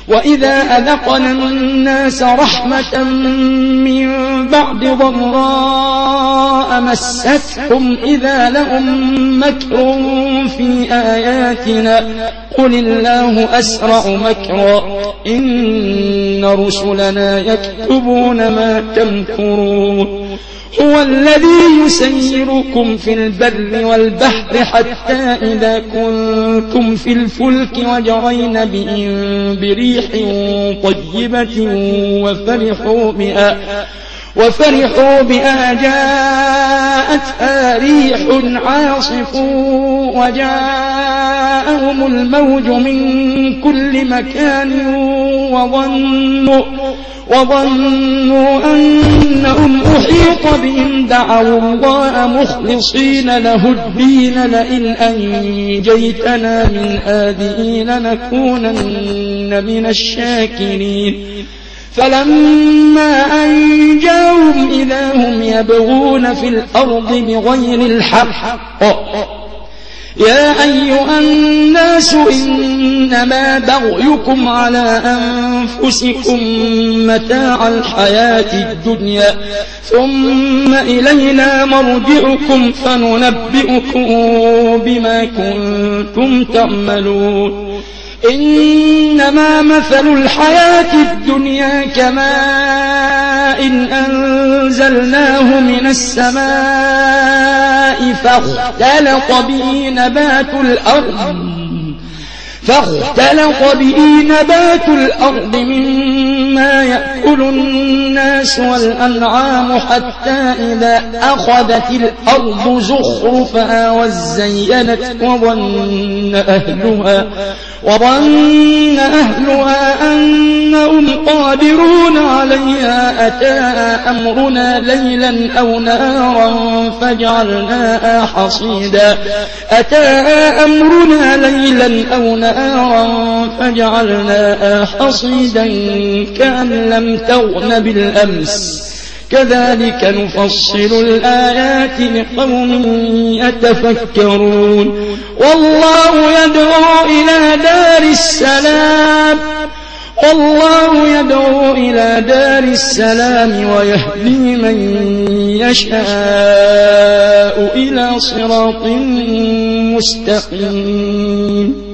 وإذا أذقنا الناس رحمة من بعد ضراء مستهم إذا لهم مكر في آياتنا قل الله أسرع مكرا إن رسلنا يكتبون ما تمكرون هو الذي يسيركم في البر والبحر حتى إذا كنتم في الفلك وجرين بهم بريح طيبة وفرحوا بها جاءتها ريح عاصف وجاءهم الموج من كل مكان وظنوا أنهم أحيط بهم دعوا الله مخلصين له الدين لئن أنجيتنا من هذه لنكونن من الشاكرين فلما أنجاهم إذا هم يبغون في الأرض بغير الحق يا أيها الناس إنما بغيكم على أنفسكم متاع الحياة الدنيا ثم إلينا مرجعكم فننبئكم بما كنتم تعملون إنما مثل الحياة الدنيا كماء أنزلناه من السماء فاختلط به نبات الأرض مما يأكل الناس والأنعام حتى إذا أخذت الأرض زخرفها وزينت وظن أهلها أنهم قادرون عليها أتاها أمرنا ليلا أو نهارا فجعلناها حصيدا كأن لم تغن بالأمس كذلك نفصل الآيات لقوم يتفكرون والله يدعو إلى دار السلام ويهدي من يشاء إلى صراط مستقيم